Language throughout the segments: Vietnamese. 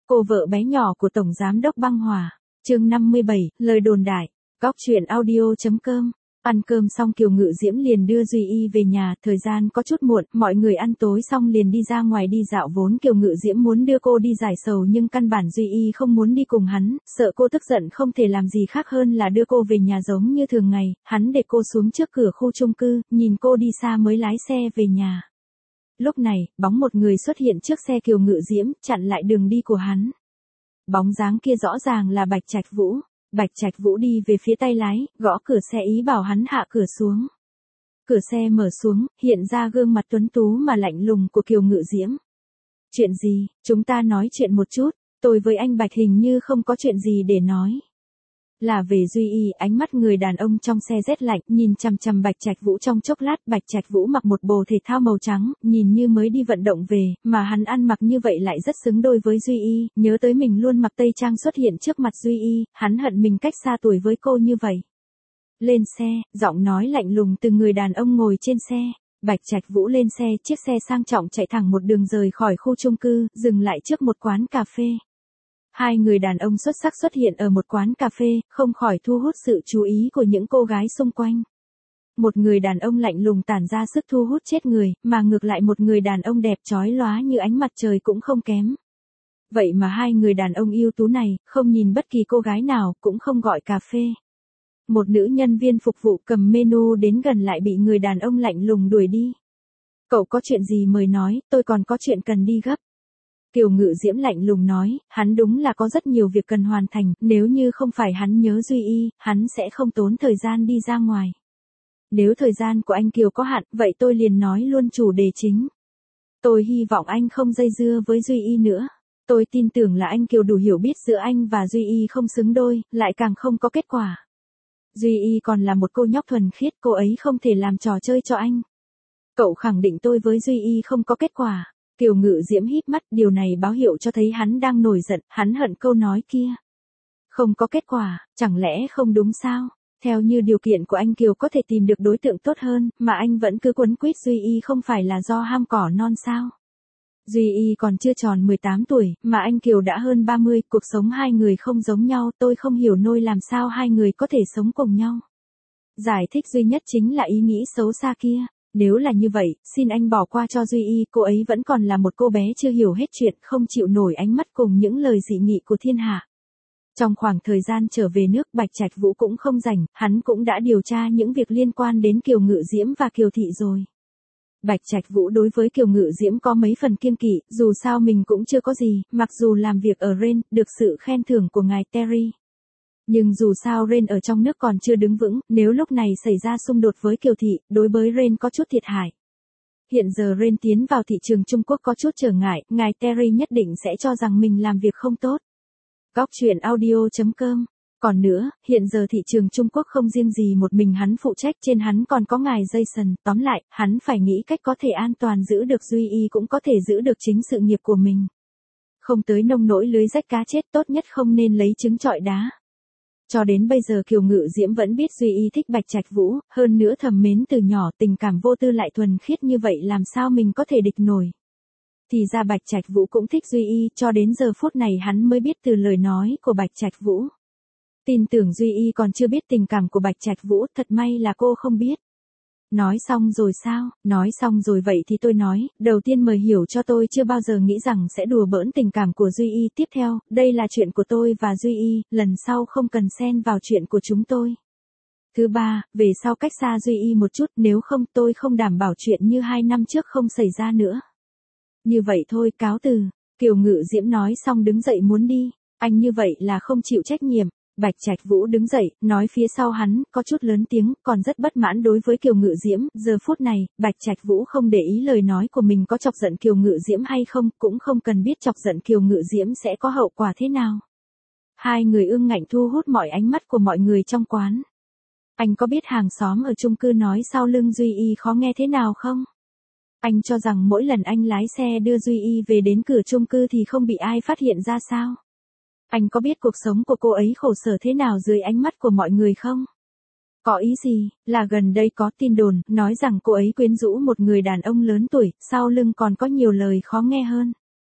Cô vợ bé nhỏ của Tổng Giám đốc Băng Hòa. Chương 57, lời đồn đại. Góc chuyện audio.com. Ăn cơm xong Kiều Ngự Diễm liền đưa Duy Y về nhà, thời gian có chút muộn, mọi người ăn tối xong liền đi ra ngoài đi dạo. Vốn Kiều Ngự Diễm muốn đưa cô đi giải sầu nhưng căn bản Duy Y không muốn đi cùng hắn, sợ cô tức giận không thể làm gì khác hơn là đưa cô về nhà giống như thường ngày. Hắn để cô xuống trước cửa khu chung cư, nhìn cô đi xa mới lái xe về nhà. Lúc này, bóng một người xuất hiện trước xe Kiều Ngự Diễm, chặn lại đường đi của hắn. Bóng dáng kia rõ ràng là Bạch Trạch Vũ. Bạch Trạch Vũ đi về phía tay lái, gõ cửa xe ý bảo hắn hạ cửa xuống. Cửa xe mở xuống, hiện ra gương mặt tuấn tú mà lạnh lùng của Kiều Ngự Diễm. Chuyện gì, chúng ta nói chuyện một chút, tôi với anh Bạch hình như không có chuyện gì để nói. Là về Duy Y, ánh mắt người đàn ông trong xe rét lạnh, nhìn chằm chằm Bạch Trạch Vũ trong chốc lát. Bạch Trạch Vũ mặc một bộ thể thao màu trắng, nhìn như mới đi vận động về, mà hắn ăn mặc như vậy lại rất xứng đôi với Duy Y, nhớ tới mình luôn mặc tây trang xuất hiện trước mặt Duy Y, hắn hận mình cách xa tuổi với cô như vậy. Lên xe, giọng nói lạnh lùng từ người đàn ông ngồi trên xe. Bạch Trạch Vũ lên xe, chiếc xe sang trọng chạy thẳng một đường rời khỏi khu chung cư, dừng lại trước một quán cà phê. Hai người đàn ông xuất sắc xuất hiện ở một quán cà phê, không khỏi thu hút sự chú ý của những cô gái xung quanh. Một người đàn ông lạnh lùng tản ra sức thu hút chết người, mà ngược lại một người đàn ông đẹp chói lóa như ánh mặt trời cũng không kém. Vậy mà hai người đàn ông ưu tú này, không nhìn bất kỳ cô gái nào, cũng không gọi cà phê. Một nữ nhân viên phục vụ cầm menu đến gần lại bị người đàn ông lạnh lùng đuổi đi. Cậu có chuyện gì mời nói, tôi còn có chuyện cần đi gấp. Kiều Ngự Diễm lạnh lùng nói, hắn đúng là có rất nhiều việc cần hoàn thành, nếu như không phải hắn nhớ Duy Y, hắn sẽ không tốn thời gian đi ra ngoài. Nếu thời gian của anh Kiều có hạn, vậy tôi liền nói luôn chủ đề chính. Tôi hy vọng anh không dây dưa với Duy Y nữa. Tôi tin tưởng là anh Kiều đủ hiểu biết giữa anh và Duy Y không xứng đôi, lại càng không có kết quả. Duy Y còn là một cô nhóc thuần khiết, cô ấy không thể làm trò chơi cho anh. Cậu khẳng định tôi với Duy Y không có kết quả. Kiều Ngự Diễm híp mắt, điều này báo hiệu cho thấy hắn đang nổi giận, hắn hận câu nói kia. Không có kết quả, chẳng lẽ không đúng sao? Theo như điều kiện của anh Kiều có thể tìm được đối tượng tốt hơn, mà anh vẫn cứ quấn quýt Duy Y không phải là do ham cỏ non sao? Duy Y còn chưa tròn 18 tuổi, mà anh Kiều đã hơn 30, cuộc sống hai người không giống nhau, tôi không hiểu nổi làm sao hai người có thể sống cùng nhau. Giải thích duy nhất chính là ý nghĩ xấu xa kia. Nếu là như vậy, xin anh bỏ qua cho Duy Y, cô ấy vẫn còn là một cô bé chưa hiểu hết chuyện, không chịu nổi ánh mắt cùng những lời dị nghị của thiên hạ. Trong khoảng thời gian trở về nước, Bạch Trạch Vũ cũng không rảnh, hắn cũng đã điều tra những việc liên quan đến Kiều Ngự Diễm và Kiều Thị rồi. Bạch Trạch Vũ đối với Kiều Ngự Diễm có mấy phần kiêng kỵ, dù sao mình cũng chưa có gì, mặc dù làm việc ở Ren, được sự khen thưởng của ngài Terry. Nhưng dù sao Ren ở trong nước còn chưa đứng vững, nếu lúc này xảy ra xung đột với Kiều Thị, đối với Ren có chút thiệt hại. Hiện giờ Ren tiến vào thị trường Trung Quốc có chút trở ngại, ngài Terry nhất định sẽ cho rằng mình làm việc không tốt. Góc chuyện audio.com. Còn nữa, hiện giờ thị trường Trung Quốc không riêng gì một mình hắn phụ trách, trên hắn còn có ngài Jason, tóm lại, hắn phải nghĩ cách có thể an toàn giữ được Duy Y cũng có thể giữ được chính sự nghiệp của mình. Không tới nông nỗi lưới rách cá chết, tốt nhất không nên lấy trứng trọi đá. Cho đến bây giờ Kiều Ngự Diễm vẫn biết Duy Y thích Bạch Trạch Vũ, hơn nữa thầm mến từ nhỏ, tình cảm vô tư lại thuần khiết như vậy làm sao mình có thể địch nổi. Thì ra Bạch Trạch Vũ cũng thích Duy Y, cho đến giờ phút này hắn mới biết từ lời nói của Bạch Trạch Vũ. Tin tưởng Duy Y còn chưa biết tình cảm của Bạch Trạch Vũ, thật may là cô không biết. Nói xong rồi sao? Nói xong rồi vậy thì tôi nói, đầu tiên mời hiểu cho tôi chưa bao giờ nghĩ rằng sẽ đùa bỡn tình cảm của Duy Y. Tiếp theo, đây là chuyện của tôi và Duy Y, lần sau không cần xen vào chuyện của chúng tôi. Thứ ba, về sau cách xa Duy Y một chút, nếu không tôi không đảm bảo chuyện như 2 năm trước không xảy ra nữa. Như vậy thôi, cáo từ. Kiều Ngự Diễm nói xong đứng dậy muốn đi. Anh như vậy là không chịu trách nhiệm. Bạch Trạch Vũ đứng dậy, nói phía sau hắn, có chút lớn tiếng, còn rất bất mãn đối với Kiều Ngự Diễm. Giờ phút này, Bạch Trạch Vũ không để ý lời nói của mình có chọc giận Kiều Ngự Diễm hay không, cũng không cần biết chọc giận Kiều Ngự Diễm sẽ có hậu quả thế nào. Hai người ương ngạnh thu hút mọi ánh mắt của mọi người trong quán. Anh có biết hàng xóm ở chung cư nói sau lưng Duy Y khó nghe thế nào không? Anh cho rằng mỗi lần anh lái xe đưa Duy Y về đến cửa chung cư thì không bị ai phát hiện ra sao? Anh có biết cuộc sống của cô ấy khổ sở thế nào dưới ánh mắt của mọi người không? Có ý gì, là gần đây có tin đồn, nói rằng cô ấy quyến rũ một người đàn ông lớn tuổi, sau lưng còn có nhiều lời khó nghe hơn.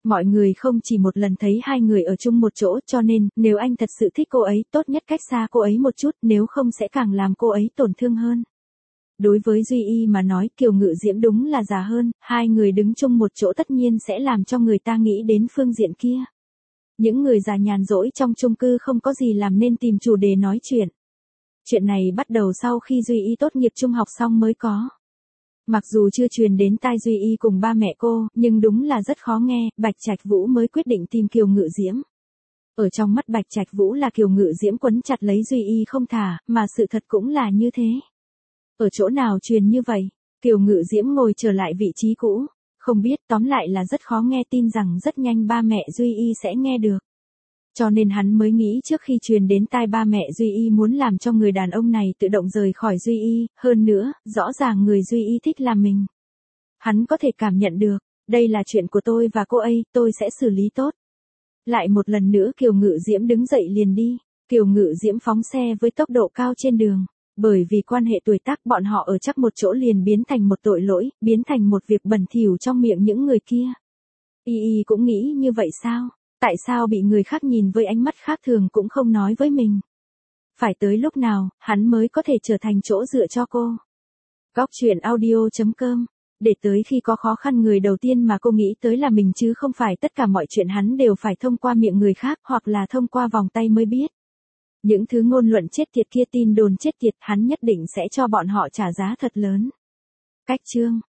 Mọi người không chỉ một lần thấy hai người ở chung một chỗ, cho nên, nếu anh thật sự thích cô ấy, tốt nhất cách xa cô ấy một chút, nếu không sẽ càng làm cô ấy tổn thương hơn. Đối với Duy Y mà nói, Kiều Ngự Diễm đúng là già hơn, hai người đứng chung một chỗ tất nhiên sẽ làm cho người ta nghĩ đến phương diện kia. Những người già nhàn rỗi trong chung cư không có gì làm nên tìm chủ đề nói chuyện. Chuyện này bắt đầu sau khi Duy Y tốt nghiệp trung học xong mới có. Mặc dù chưa truyền đến tai Duy Y cùng ba mẹ cô, nhưng đúng là rất khó nghe, Bạch Trạch Vũ mới quyết định tìm Kiều Ngự Diễm. Ở trong mắt Bạch Trạch Vũ là Kiều Ngự Diễm quấn chặt lấy Duy Y không thả, mà sự thật cũng là như thế. Ở chỗ nào truyền như vậy? Kiều Ngự Diễm ngồi trở lại vị trí cũ. Không biết, tóm lại là rất khó nghe, tin rằng rất nhanh ba mẹ Duy Y sẽ nghe được. Cho nên hắn mới nghĩ trước khi truyền đến tai ba mẹ Duy Y muốn làm cho người đàn ông này tự động rời khỏi Duy Y, hơn nữa, rõ ràng người Duy Y thích là mình. Hắn có thể cảm nhận được, đây là chuyện của tôi và cô ấy, tôi sẽ xử lý tốt. Lại một lần nữa Kiều Ngự Diễm đứng dậy liền đi. Kiều Ngự Diễm phóng xe với tốc độ cao trên đường. Bởi vì quan hệ tuổi tác bọn họ ở chắc một chỗ liền biến thành một tội lỗi, biến thành một việc bẩn thỉu trong miệng những người kia. Y cũng nghĩ như vậy sao? Tại sao bị người khác nhìn với ánh mắt khác thường cũng không nói với mình? Phải tới lúc nào, hắn mới có thể trở thành chỗ dựa cho cô? Góc truyện audio.com. Để tới khi có khó khăn người đầu tiên mà cô nghĩ tới là mình chứ không phải tất cả mọi chuyện hắn đều phải thông qua miệng người khác hoặc là thông qua vòng tay mới biết. Những thứ ngôn luận chết tiệt kia, tin đồn chết tiệt, hắn nhất định sẽ cho bọn họ trả giá thật lớn. Cách chương